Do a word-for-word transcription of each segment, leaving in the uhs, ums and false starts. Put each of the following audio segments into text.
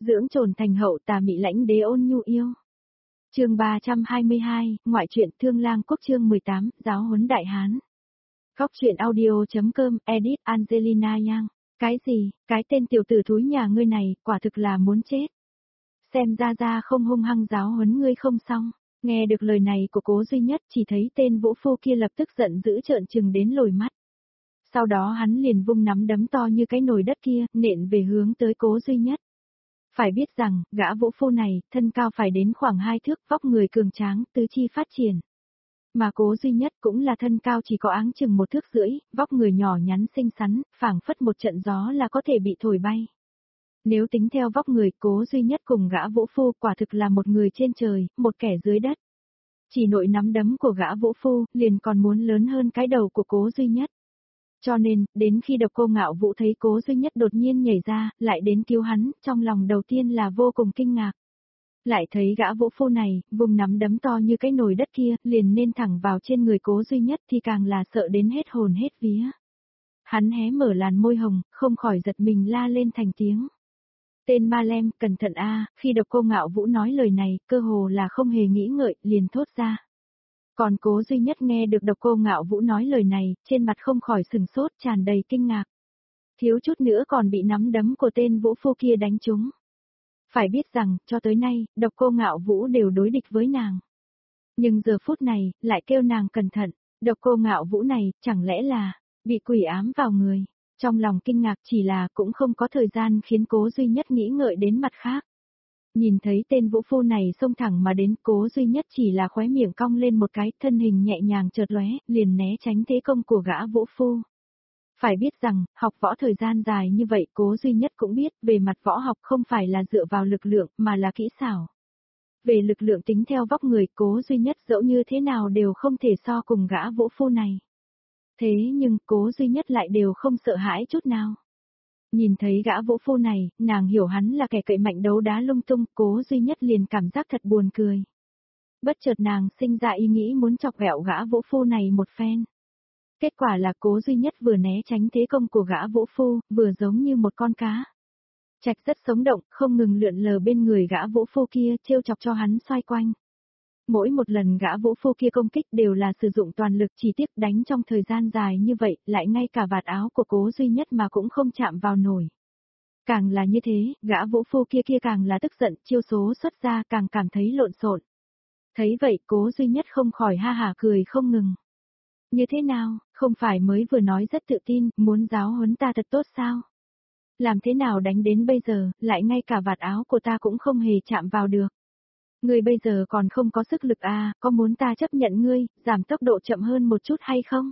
Dưỡng trồn thành hậu tà mị lãnh đế ôn nhu yêu. Chương ba trăm hai mươi hai, ngoại truyện Thương Lang Quốc chương mười tám, giáo huấn đại hán. Góc truyện audio.com, edit Angelina Yang. Cái gì, cái tên tiểu tử thúi nhà ngươi này, quả thực là muốn chết. Xem ra ra không hung hăng giáo huấn ngươi không xong. Nghe được lời này của Cố Duy Nhất, chỉ thấy tên vũ phu kia lập tức giận dữ trợn trừng đến lồi mắt. Sau đó hắn liền vung nắm đấm to như cái nồi đất kia, nện về hướng tới Cố Duy Nhất. Phải biết rằng, gã vũ phu này, thân cao phải đến khoảng hai thước, vóc người cường tráng, tứ chi phát triển. Mà Cố Duy Nhất cũng là thân cao chỉ có áng chừng một thước rưỡi, vóc người nhỏ nhắn xinh xắn, phảng phất một trận gió là có thể bị thổi bay. Nếu tính theo vóc người, Cố Duy Nhất cùng gã vũ phu quả thực là một người trên trời, một kẻ dưới đất. Chỉ nội nắm đấm của gã vũ phu, liền còn muốn lớn hơn cái đầu của Cố Duy Nhất. Cho nên, đến khi Độc Cô Ngạo Vũ thấy Cố Duy Nhất đột nhiên nhảy ra, lại đến cứu hắn, trong lòng đầu tiên là vô cùng kinh ngạc. Lại thấy gã vũ phu này, vùng nắm đấm to như cái nồi đất kia, liền nên thẳng vào trên người Cố Duy Nhất thì càng là sợ đến hết hồn hết vía. Hắn hé mở làn môi hồng, không khỏi giật mình la lên thành tiếng. Tên ma lem, cẩn thận a, khi Độc Cô Ngạo Vũ nói lời này, cơ hồ là không hề nghĩ ngợi, liền thốt ra. Còn Cố Duy Nhất nghe được Độc Cô Ngạo Vũ nói lời này, trên mặt không khỏi sừng sốt, tràn đầy kinh ngạc. Thiếu chút nữa còn bị nắm đấm của tên vũ phu kia đánh trúng. Phải biết rằng, cho tới nay, Độc Cô Ngạo Vũ đều đối địch với nàng. Nhưng giờ phút này, lại kêu nàng cẩn thận, Độc Cô Ngạo Vũ này, chẳng lẽ là, bị quỷ ám vào người. Trong lòng kinh ngạc chỉ là cũng không có thời gian khiến Cố Duy Nhất nghĩ ngợi đến mặt khác. Nhìn thấy tên vũ phu này xông thẳng mà đến, Cố Duy Nhất chỉ là khóe miệng cong lên một cái, thân hình nhẹ nhàng chợt lóe, liền né tránh thế công của gã vũ phu. Phải biết rằng, học võ thời gian dài như vậy, Cố Duy Nhất cũng biết, về mặt võ học không phải là dựa vào lực lượng, mà là kỹ xảo. Về lực lượng tính theo vóc người, Cố Duy Nhất dẫu như thế nào đều không thể so cùng gã vũ phu này. Thế nhưng, Cố Duy Nhất lại đều không sợ hãi chút nào. Nhìn thấy gã vũ phu này, nàng hiểu hắn là kẻ cậy mạnh đấu đá lung tung, Cố Duy Nhất liền cảm giác thật buồn cười. Bất chợt nàng sinh ra ý nghĩ muốn chọc ghẹo gã vũ phu này một phen. Kết quả là Cố Duy Nhất vừa né tránh thế công của gã vũ phu, vừa giống như một con cá. Trạch rất sống động, không ngừng lượn lờ bên người gã vũ phu kia, trêu chọc cho hắn xoay quanh. Mỗi một lần gã vũ phu kia công kích đều là sử dụng toàn lực, chỉ tiếc đánh trong thời gian dài như vậy, lại ngay cả vạt áo của Cố Duy Nhất mà cũng không chạm vào nổi. Càng là như thế, gã vũ phu kia kia càng là tức giận, chiêu số xuất ra càng cảm thấy lộn xộn. Thấy vậy, Cố Duy Nhất không khỏi ha hả cười không ngừng. Như thế nào, không phải mới vừa nói rất tự tin, muốn giáo huấn ta thật tốt sao? Làm thế nào đánh đến bây giờ, lại ngay cả vạt áo của ta cũng không hề chạm vào được. Ngươi bây giờ còn không có sức lực à, có muốn ta chấp nhận ngươi, giảm tốc độ chậm hơn một chút hay không?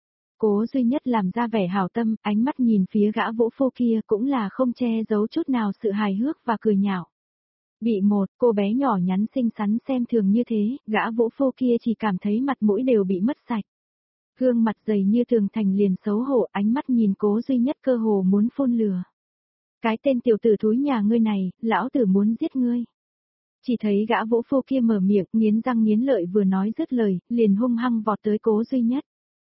Cố Duy Nhất làm ra vẻ hảo tâm, ánh mắt nhìn phía gã vũ phu kia cũng là không che giấu chút nào sự hài hước và cười nhạo. Bị một cô bé nhỏ nhắn xinh xắn xem thường như thế, gã vũ phu kia chỉ cảm thấy mặt mũi đều bị mất sạch. Gương mặt dày như tường thành liền xấu hổ, ánh mắt nhìn Cố Duy Nhất cơ hồ muốn phun lửa. Cái tên tiểu tử thúi nhà ngươi này, lão tử muốn giết ngươi. Chỉ thấy gã vũ phu kia mở miệng, nghiến răng nghiến lợi vừa nói dứt lời, liền hung hăng vọt tới Cố Duy Nhất.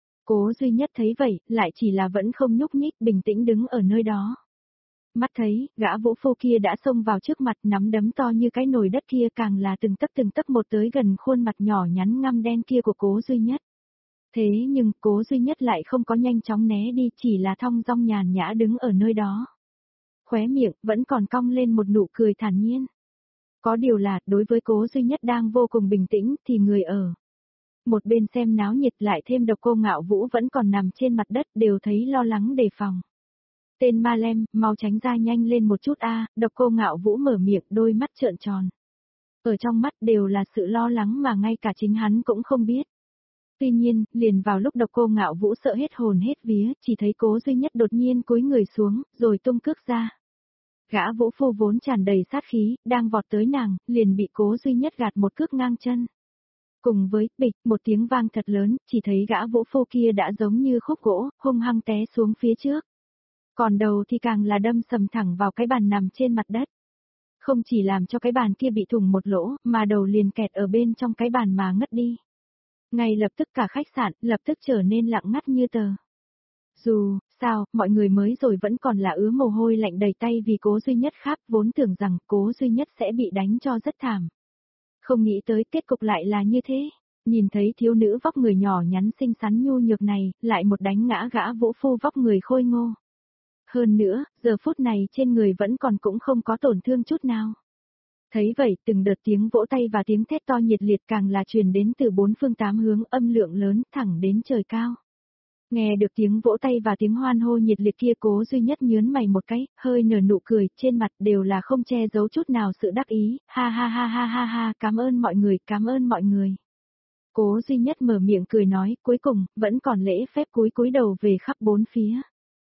Cố Duy Nhất thấy vậy, lại chỉ là vẫn không nhúc nhích, bình tĩnh đứng ở nơi đó. Mắt thấy, gã vũ phu kia đã xông vào trước mặt, nắm đấm to như cái nồi đất kia càng là từng tấc từng tấc một tới gần khuôn mặt nhỏ nhắn ngăm đen kia của Cố Duy Nhất. Thế nhưng, Cố Duy Nhất lại không có nhanh chóng né đi, chỉ là thong dong nhàn nhã đứng ở nơi đó. Khóe miệng, vẫn còn cong lên một nụ cười thản nhiên. Có điều là, đối với Cố Duy Nhất đang vô cùng bình tĩnh, thì người ở một bên xem náo nhiệt lại thêm Độc Cô Ngạo Vũ vẫn còn nằm trên mặt đất, đều thấy lo lắng đề phòng. Tên ma lem, mau tránh ra nhanh lên một chút a, Độc Cô Ngạo Vũ mở miệng, đôi mắt trợn tròn. Ở trong mắt đều là sự lo lắng mà ngay cả chính hắn cũng không biết. Tuy nhiên, liền vào lúc Độc Cô Ngạo Vũ sợ hết hồn hết vía, chỉ thấy Cố Duy Nhất đột nhiên cúi người xuống, rồi tung cước ra. Gã vũ phu vốn tràn đầy sát khí, đang vọt tới nàng, liền bị Cố Duy Nhất gạt một cước ngang chân. Cùng với, bịch, một tiếng vang thật lớn, chỉ thấy gã vũ phu kia đã giống như khúc gỗ, hung hăng té xuống phía trước. Còn đầu thì càng là đâm sầm thẳng vào cái bàn nằm trên mặt đất. Không chỉ làm cho cái bàn kia bị thủng một lỗ, mà đầu liền kẹt ở bên trong cái bàn mà ngất đi. Ngay lập tức cả khách sạn, lập tức trở nên lặng ngắt như tờ. Dù, sao, mọi người mới rồi vẫn còn là ứa mồ hôi lạnh đầy tay vì Cố Duy Nhất khác, vốn tưởng rằng Cố Duy Nhất sẽ bị đánh cho rất thảm. Không nghĩ tới kết cục lại là như thế. Nhìn thấy thiếu nữ vóc người nhỏ nhắn xinh xắn nhu nhược này, lại một đánh ngã gã vũ phu vóc người khôi ngô. Hơn nữa, giờ phút này trên người vẫn còn cũng không có tổn thương chút nào. Thấy vậy, từng đợt tiếng vỗ tay và tiếng thét to nhiệt liệt càng là truyền đến từ bốn phương tám hướng, âm lượng lớn thẳng đến trời cao. Nghe được tiếng vỗ tay và tiếng hoan hô nhiệt liệt kia, Cố Duy Nhất nhớn mày một cái, hơi nở nụ cười, trên mặt đều là không che giấu chút nào sự đắc ý, ha ha ha ha ha ha, cảm ơn mọi người, cảm ơn mọi người. Cố Duy Nhất mở miệng cười nói, cuối cùng, vẫn còn lễ phép cúi cúi đầu về khắp bốn phía.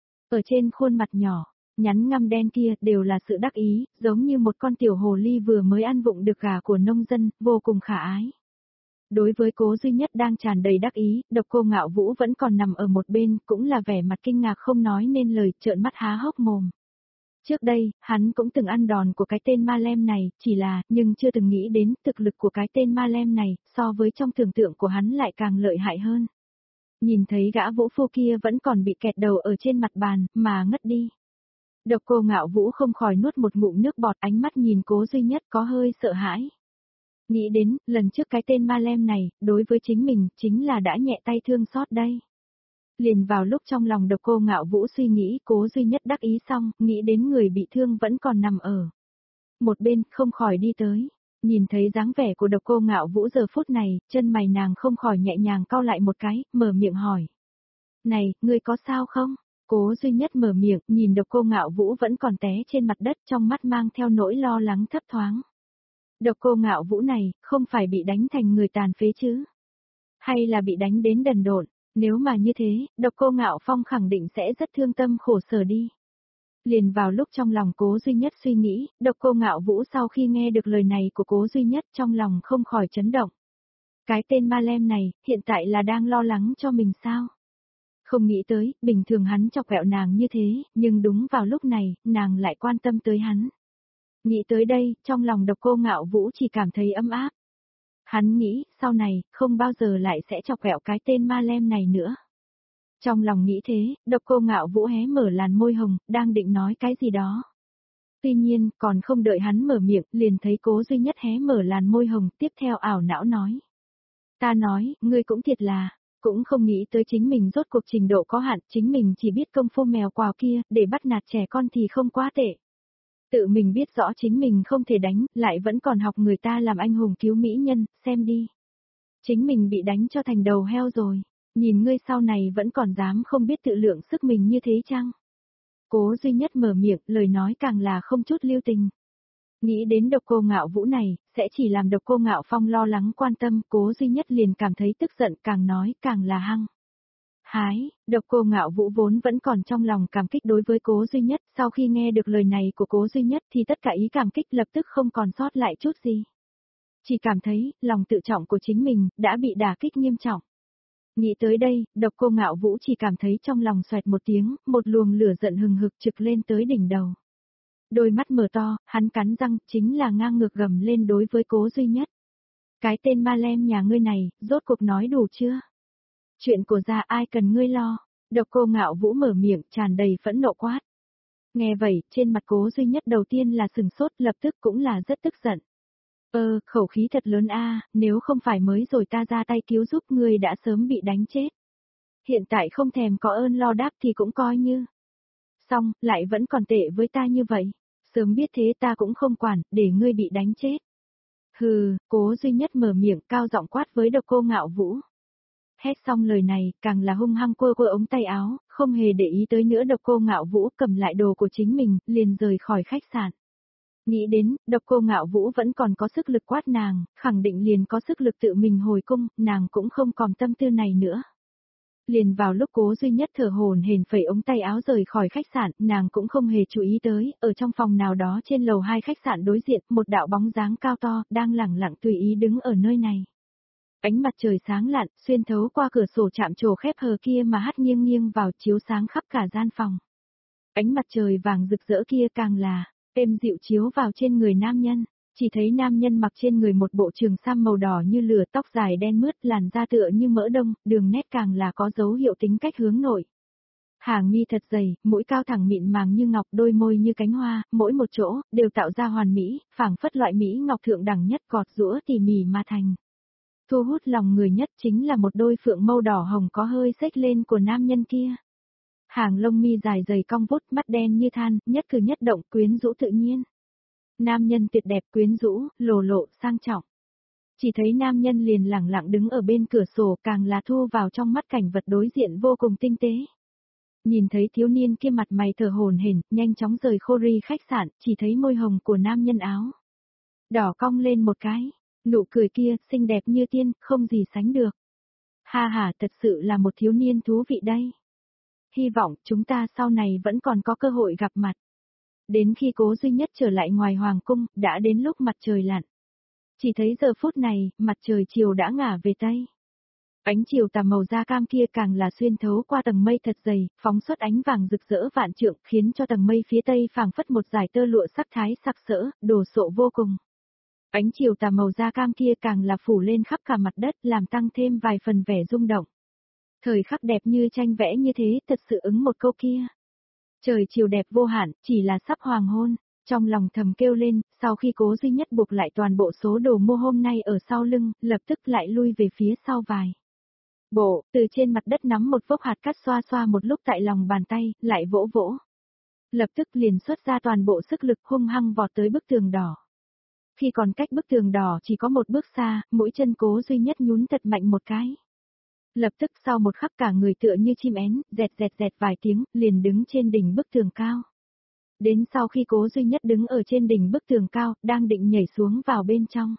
Ở trên khuôn mặt nhỏ, nhắn ngăm đen kia đều là sự đắc ý, giống như một con tiểu hồ ly vừa mới ăn vụng được gà của nông dân, vô cùng khả ái. Đối với Cố Duy Nhất đang tràn đầy đắc ý, Độc Cô Ngạo Vũ vẫn còn nằm ở một bên, cũng là vẻ mặt kinh ngạc không nói nên lời, trợn mắt há hốc mồm. Trước đây, hắn cũng từng ăn đòn của cái tên Ma Lem này, chỉ là, nhưng chưa từng nghĩ đến thực lực của cái tên Ma Lem này, so với trong tưởng tượng của hắn lại càng lợi hại hơn. Nhìn thấy gã vũ phu kia vẫn còn bị kẹt đầu ở trên mặt bàn, mà ngất đi. Độc Cô Ngạo Vũ không khỏi nuốt một ngụm nước bọt, ánh mắt nhìn Cố Duy Nhất có hơi sợ hãi. Nghĩ đến, lần trước cái tên Ma Lem này, đối với chính mình, chính là đã nhẹ tay thương xót đây. Liền vào lúc trong lòng Độc Cô Ngạo Vũ suy nghĩ, Cố Duy Nhất đắc ý xong, nghĩ đến người bị thương vẫn còn nằm ở một bên, không khỏi đi tới. Nhìn thấy dáng vẻ của Độc Cô Ngạo Vũ giờ phút này, chân mày nàng không khỏi nhẹ nhàng cau lại một cái, mở miệng hỏi. Này, ngươi có sao không? Cố Duy Nhất mở miệng, nhìn Độc Cô Ngạo Vũ vẫn còn té trên mặt đất, trong mắt mang theo nỗi lo lắng thấp thoáng. Độc Cô Ngạo Vũ này, không phải bị đánh thành người tàn phế chứ? Hay là bị đánh đến đần độn? Nếu mà như thế, Độc Cô Ngạo Phong khẳng định sẽ rất thương tâm khổ sở đi. Liền vào lúc trong lòng Cố Duy Nhất suy nghĩ, Độc Cô Ngạo Vũ sau khi nghe được lời này của Cố Duy Nhất trong lòng không khỏi chấn động. Cái tên Ma Lem này, hiện tại là đang lo lắng cho mình sao? Không nghĩ tới, bình thường hắn chọc ghẹo nàng như thế, nhưng đúng vào lúc này, nàng lại quan tâm tới hắn. Nghĩ tới đây, trong lòng Độc Cô Ngạo Vũ chỉ cảm thấy ấm áp. Hắn nghĩ, sau này, không bao giờ lại sẽ chọc ghẹo cái tên Ma Lem này nữa. Trong lòng nghĩ thế, Độc Cô Ngạo Vũ hé mở làn môi hồng, đang định nói cái gì đó. Tuy nhiên, còn không đợi hắn mở miệng, liền thấy Cố Duy Nhất hé mở làn môi hồng, tiếp theo ảo não nói. Ta nói, ngươi cũng thiệt là, cũng không nghĩ tới chính mình rốt cuộc trình độ có hạn, chính mình chỉ biết công phu mèo quào kia, để bắt nạt trẻ con thì không quá tệ. Tự mình biết rõ chính mình không thể đánh, lại vẫn còn học người ta làm anh hùng cứu mỹ nhân, xem đi. Chính mình bị đánh cho thành đầu heo rồi, nhìn ngươi sau này vẫn còn dám không biết tự lượng sức mình như thế chăng? Cố Duy Nhất mở miệng, lời nói càng là không chút lưu tình. Nghĩ đến Độc Cô Ngạo Vũ này, sẽ chỉ làm Độc Cô Ngạo Phong lo lắng quan tâm, Cố Duy Nhất liền cảm thấy tức giận, càng nói càng là hăng. Hái, Độc Cô Ngạo Vũ vốn vẫn còn trong lòng cảm kích đối với Cố Duy Nhất, sau khi nghe được lời này của Cố Duy Nhất thì tất cả ý cảm kích lập tức không còn sót lại chút gì. Chỉ cảm thấy, lòng tự trọng của chính mình, đã bị đả kích nghiêm trọng. Nghĩ tới đây, Độc Cô Ngạo Vũ chỉ cảm thấy trong lòng xoẹt một tiếng, một luồng lửa giận hừng hực trực lên tới đỉnh đầu. Đôi mắt mở to, hắn cắn răng, chính là ngang ngược gầm lên đối với Cố Duy Nhất. Cái tên Ma Lem nhà ngươi này, rốt cuộc nói đủ chưa? Chuyện của gia ai cần ngươi lo? Độc Cô Ngạo Vũ mở miệng, tràn đầy phẫn nộ quát. Nghe vậy, trên mặt Cố Duy Nhất đầu tiên là sừng sốt, lập tức cũng là rất tức giận. Ơ, khẩu khí thật lớn a, nếu không phải mới rồi ta ra tay cứu giúp ngươi đã sớm bị đánh chết. Hiện tại không thèm có ơn lo đáp thì cũng coi như. Xong, lại vẫn còn tệ với ta như vậy. Sớm biết thế ta cũng không quản, để ngươi bị đánh chết. Hừ, Cố Duy Nhất mở miệng cao giọng quát với Độc Cô Ngạo Vũ. Hét xong lời này, càng là hung hăng quơ quơ ống tay áo, không hề để ý tới nữa. Độc Cô Ngạo Vũ cầm lại đồ của chính mình, liền rời khỏi khách sạn. Nghĩ đến, Độc Cô Ngạo Vũ vẫn còn có sức lực quát nàng, khẳng định liền có sức lực tự mình hồi cung, nàng cũng không còn tâm tư này nữa. Liền vào lúc Cố Duy Nhất thở hổn hển phẩy ống tay áo rời khỏi khách sạn, nàng cũng không hề chú ý tới, ở trong phòng nào đó trên lầu hai khách sạn đối diện, một đạo bóng dáng cao to, đang lẳng lặng tùy ý đứng ở nơi này. Ánh mặt trời sáng lạn, xuyên thấu qua cửa sổ chạm trổ khép hờ kia mà hắt nghiêng nghiêng vào chiếu sáng khắp cả gian phòng. Ánh mặt trời vàng rực rỡ kia càng là êm dịu chiếu vào trên người nam nhân, chỉ thấy nam nhân mặc trên người một bộ trường sam màu đỏ như lửa, tóc dài đen mướt, làn da tựa như mỡ đông, đường nét càng là có dấu hiệu tính cách hướng nội. Hàng mi thật dày, mũi cao thẳng mịn màng như ngọc, đôi môi như cánh hoa, mỗi một chỗ, đều tạo ra hoàn mỹ, phảng phất loại mỹ ngọc thượng đẳng nhất gọt giũa tỉ mỉ mà thành. Thu hút lòng người nhất chính là một đôi phượng mâu đỏ hồng có hơi xếch lên của nam nhân kia. Hàng lông mi dài dày cong vút, mắt đen như than, nhất cử nhất động quyến rũ tự nhiên. Nam nhân tuyệt đẹp quyến rũ, lồ lộ, sang trọng. Chỉ thấy nam nhân liền lẳng lặng đứng ở bên cửa sổ, càng là thu vào trong mắt cảnh vật đối diện vô cùng tinh tế. Nhìn thấy thiếu niên kia mặt mày thở hổn hển, nhanh chóng rời Khori khách sạn, chỉ thấy môi hồng của nam nhân áo đỏ cong lên một cái, nụ cười kia xinh đẹp như tiên, không gì sánh được. Ha ha, thật sự là một thiếu niên thú vị đây. Hy vọng chúng ta sau này vẫn còn có cơ hội gặp mặt. Đến khi Cố Duy Nhất trở lại ngoài hoàng cung, đã đến lúc mặt trời lặn. Chỉ thấy giờ phút này, mặt trời chiều đã ngả về tây. Ánh chiều tà màu da cam kia càng là xuyên thấu qua tầng mây thật dày, phóng xuất ánh vàng rực rỡ vạn trượng, khiến cho tầng mây phía tây phảng phất một dải tơ lụa sắc thái sặc sỡ, đồ sộ vô cùng. Ánh chiều tà màu da cam kia càng là phủ lên khắp cả mặt đất, làm tăng thêm vài phần vẻ rung động. Thời khắc đẹp như tranh vẽ như thế, thật sự ứng một câu kia. Trời chiều đẹp vô hạn, chỉ là sắp hoàng hôn. Trong lòng thầm kêu lên, sau khi Cố Duy Nhất buộc lại toàn bộ số đồ mua hôm nay ở sau lưng, lập tức lại lui về phía sau vài. Bộ, từ trên mặt đất nắm một vốc hạt cát xoa xoa một lúc tại lòng bàn tay, lại vỗ vỗ. Lập tức liền xuất ra toàn bộ sức lực hung hăng vọt tới bức tường đỏ. Khi còn cách bức tường đỏ chỉ có một bước xa, mũi chân Cố Duy Nhất nhún thật mạnh một cái. Lập tức sau một khắc cả người tựa như chim én, dẹt dẹt dẹt vài tiếng, liền đứng trên đỉnh bức tường cao. Đến sau khi Cố Duy Nhất đứng ở trên đỉnh bức tường cao, đang định nhảy xuống vào bên trong.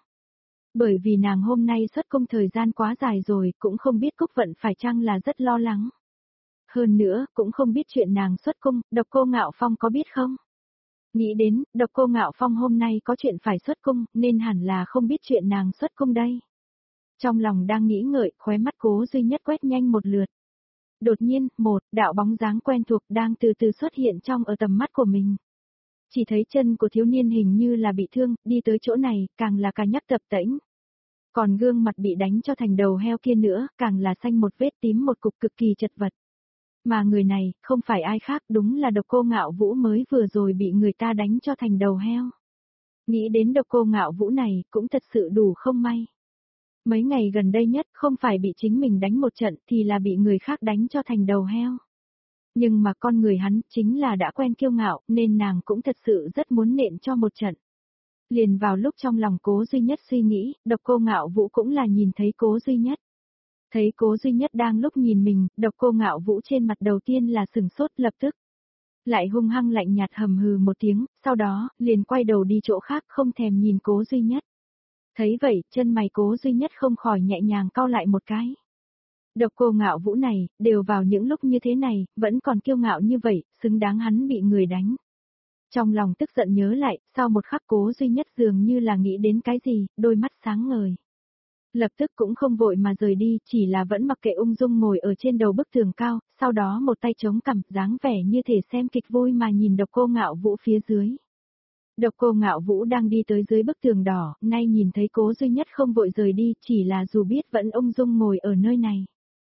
Bởi vì nàng hôm nay xuất cung thời gian quá dài rồi, cũng không biết Cúc Vận phải chăng là rất lo lắng. Hơn nữa, cũng không biết chuyện nàng xuất cung, Độc Cô Ngạo Phong có biết không? Nghĩ đến, Độc Cô Ngạo Phong hôm nay có chuyện phải xuất cung, nên hẳn là không biết chuyện nàng xuất cung đây. Trong lòng đang nghĩ ngợi, khóe mắt Cố Duy Nhất quét nhanh một lượt. Đột nhiên, một đạo bóng dáng quen thuộc đang từ từ xuất hiện trong ở tầm mắt của mình. Chỉ thấy chân của thiếu niên hình như là bị thương, đi tới chỗ này, càng là cả nhắc tập tễnh. Còn gương mặt bị đánh cho thành đầu heo kia nữa, càng là xanh một vết tím một cục cực kỳ chật vật. Mà người này, không phải ai khác, đúng là Độc Cô Ngạo Vũ mới vừa rồi bị người ta đánh cho thành đầu heo. Nghĩ đến Độc Cô Ngạo Vũ này, cũng thật sự đủ không may. Mấy ngày gần đây nhất, không phải bị chính mình đánh một trận, thì là bị người khác đánh cho thành đầu heo. Nhưng mà con người hắn, chính là đã quen kiêu ngạo, nên nàng cũng thật sự rất muốn nện cho một trận. Liền vào lúc trong lòng Cố Duy Nhất suy nghĩ, Độc Cô Ngạo Vũ cũng là nhìn thấy Cố Duy Nhất. Thấy Cố Duy Nhất đang lúc nhìn mình, Độc Cô Ngạo Vũ trên mặt đầu tiên là sừng sốt lập tức. Lại hung hăng lạnh nhạt hầm hừ một tiếng, sau đó, liền quay đầu đi chỗ khác không thèm nhìn Cố Duy Nhất. Thấy vậy, chân mày Cố Duy Nhất không khỏi nhẹ nhàng cau lại một cái. Độc Cô Ngạo Vũ này, đều vào những lúc như thế này, vẫn còn kiêu ngạo như vậy, xứng đáng hắn bị người đánh. Trong lòng tức giận nhớ lại, sau một khắc Cố Duy Nhất dường như là nghĩ đến cái gì, đôi mắt sáng ngời. Lập tức cũng không vội mà rời đi, chỉ là vẫn mặc kệ ung dung ngồi ở trên đầu bức tường cao, sau đó một tay chống cằm, dáng vẻ như thể xem kịch vui mà nhìn Độc Cô Ngạo Vũ phía dưới. Độc Cô Ngạo Vũ đang đi tới dưới bức tường đỏ, nay nhìn thấy Cố Duy Nhất không vội rời đi, chỉ là dù biết vẫn ung dung ngồi ở nơi này.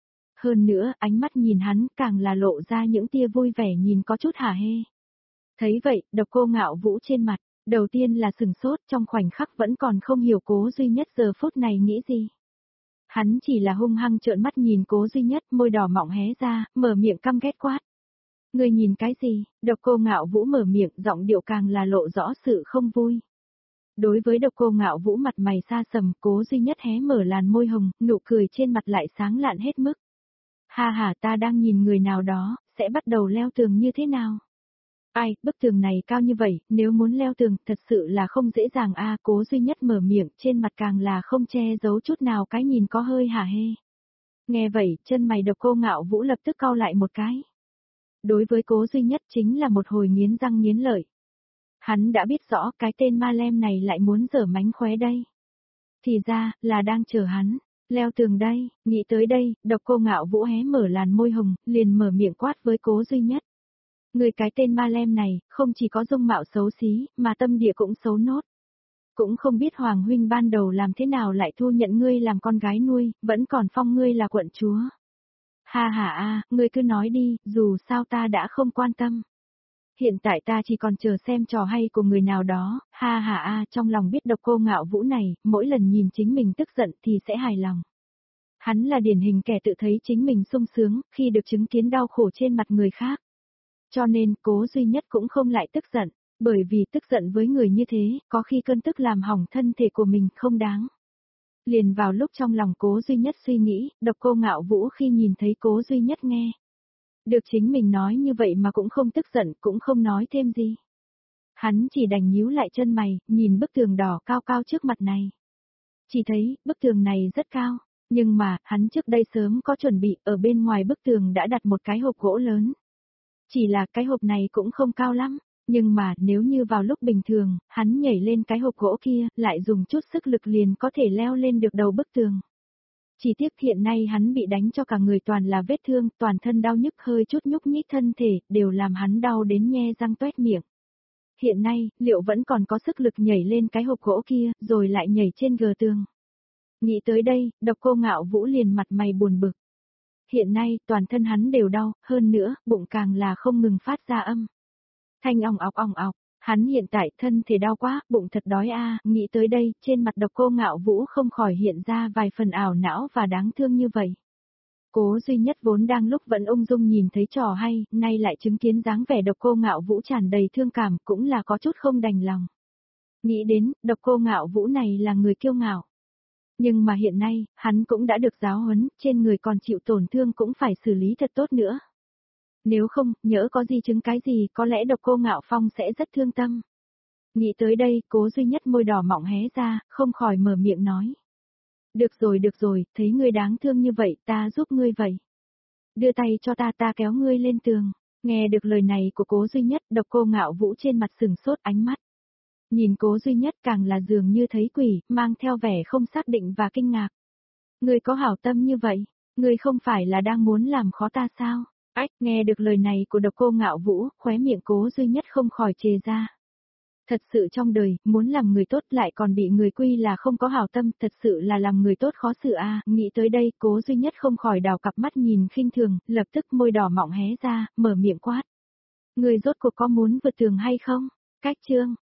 Hơn nữa, ánh mắt nhìn hắn càng là lộ ra những tia vui vẻ nhìn có chút hả hê. Thấy vậy, Độc Cô Ngạo Vũ trên mặt, đầu tiên là sừng sốt, trong khoảnh khắc vẫn còn không hiểu Cố Duy Nhất giờ phút này nghĩ gì. Hắn chỉ là hung hăng trợn mắt nhìn Cố Duy Nhất, môi đỏ mọng hé ra, mở miệng căm ghét quát. Ngươi nhìn cái gì? Độc Cô Ngạo Vũ mở miệng, giọng điệu càng là lộ rõ sự không vui. Đối với Độc Cô Ngạo Vũ mặt mày xa sầm, Cố Duy Nhất hé mở làn môi hồng, nụ cười trên mặt lại sáng lạn hết mức. Ha ha, ta đang nhìn người nào đó, sẽ bắt đầu leo tường như thế nào? Ai, bức tường này cao như vậy, nếu muốn leo tường, thật sự là không dễ dàng a. Cố Duy Nhất mở miệng, trên mặt càng là không che giấu chút nào cái nhìn có hơi hả hê. Nghe vậy, chân mày Độc Cô Ngạo Vũ lập tức cau lại một cái. Đối với Cố Duy Nhất chính là một hồi nghiến răng nghiến lợi. Hắn đã biết rõ cái tên ma lem này lại muốn giở mánh khóe đây. Thì ra, là đang chờ hắn, leo tường đây, nghĩ tới đây, Độc Cô Ngạo Vũ hé mở làn môi hồng, liền mở miệng quát với Cố Duy Nhất. Người cái tên ma lem này, không chỉ có dung mạo xấu xí, mà tâm địa cũng xấu nốt. Cũng không biết Hoàng huynh ban đầu làm thế nào lại thu nhận ngươi làm con gái nuôi, vẫn còn phong ngươi là quận chúa. Ha ha a, ngươi cứ nói đi, dù sao ta đã không quan tâm. Hiện tại ta chỉ còn chờ xem trò hay của người nào đó, ha ha a, trong lòng biết Độc Cô Ngạo Vũ này, mỗi lần nhìn chính mình tức giận thì sẽ hài lòng. Hắn là điển hình kẻ tự thấy chính mình sung sướng, khi được chứng kiến đau khổ trên mặt người khác. Cho nên, Cố Duy Nhất cũng không lại tức giận, bởi vì tức giận với người như thế, có khi cơn tức làm hỏng thân thể của mình không đáng. Liền vào lúc trong lòng Cố Duy Nhất suy nghĩ, Độc Cô Ngạo Vũ khi nhìn thấy Cố Duy Nhất nghe. Được chính mình nói như vậy mà cũng không tức giận, cũng không nói thêm gì. Hắn chỉ đành nhíu lại chân mày, nhìn bức tường đỏ cao cao trước mặt này. Chỉ thấy, bức tường này rất cao, nhưng mà, hắn trước đây sớm có chuẩn bị, ở bên ngoài bức tường đã đặt một cái hộp gỗ lớn. Chỉ là cái hộp này cũng không cao lắm, nhưng mà nếu như vào lúc bình thường, hắn nhảy lên cái hộp gỗ kia, lại dùng chút sức lực liền có thể leo lên được đầu bức tường. Chỉ tiếc hiện nay hắn bị đánh cho cả người toàn là vết thương, toàn thân đau nhức hơi chút nhúc nhích thân thể, đều làm hắn đau đến nhe răng toét miệng. Hiện nay, liệu vẫn còn có sức lực nhảy lên cái hộp gỗ kia, rồi lại nhảy trên gờ tường. Nghĩ tới đây, Độc Cô Ngạo Vũ liền mặt mày buồn bực. Hiện nay, toàn thân hắn đều đau, hơn nữa, bụng càng là không ngừng phát ra âm. Thanh ong ọc ong ọc, hắn hiện tại thân thể đau quá, bụng thật đói a. Nghĩ tới đây, trên mặt Độc Cô Ngạo Vũ không khỏi hiện ra vài phần ảo não và đáng thương như vậy. Cố Duy Nhất vốn đang lúc vẫn ung dung nhìn thấy trò hay, nay lại chứng kiến dáng vẻ Độc Cô Ngạo Vũ tràn đầy thương cảm, cũng là có chút không đành lòng. Nghĩ đến, Độc Cô Ngạo Vũ này là người kiêu ngạo. Nhưng mà hiện nay, hắn cũng đã được giáo huấn, trên người còn chịu tổn thương cũng phải xử lý thật tốt nữa. Nếu không, nhỡ có di chứng cái gì, có lẽ Độc Cô Ngạo Phong sẽ rất thương tâm. Nghĩ tới đây, Cố Duy Nhất môi đỏ mọng hé ra, không khỏi mở miệng nói. Được rồi được rồi, thấy ngươi đáng thương như vậy, ta giúp ngươi vậy. Đưa tay cho ta, ta kéo ngươi lên tường. Nghe được lời này của Cố Duy Nhất, Độc Cô Ngạo Vũ trên mặt sừng sốt ánh mắt. Nhìn Cố Duy Nhất càng là dường như thấy quỷ, mang theo vẻ không xác định và kinh ngạc. Ngươi có hảo tâm như vậy, ngươi không phải là đang muốn làm khó ta sao? Ách, nghe được lời này của Độc Cô Ngạo Vũ, khóe miệng Cố Duy Nhất không khỏi chề ra. Thật sự trong đời, muốn làm người tốt lại còn bị người quy là không có hảo tâm, thật sự là làm người tốt khó xử a. À. Nghĩ tới đây, Cố Duy Nhất không khỏi đào cặp mắt nhìn khinh thường, lập tức môi đỏ mọng hé ra, mở miệng quát. Người rốt cuộc có muốn vượt tường hay không? Cách chương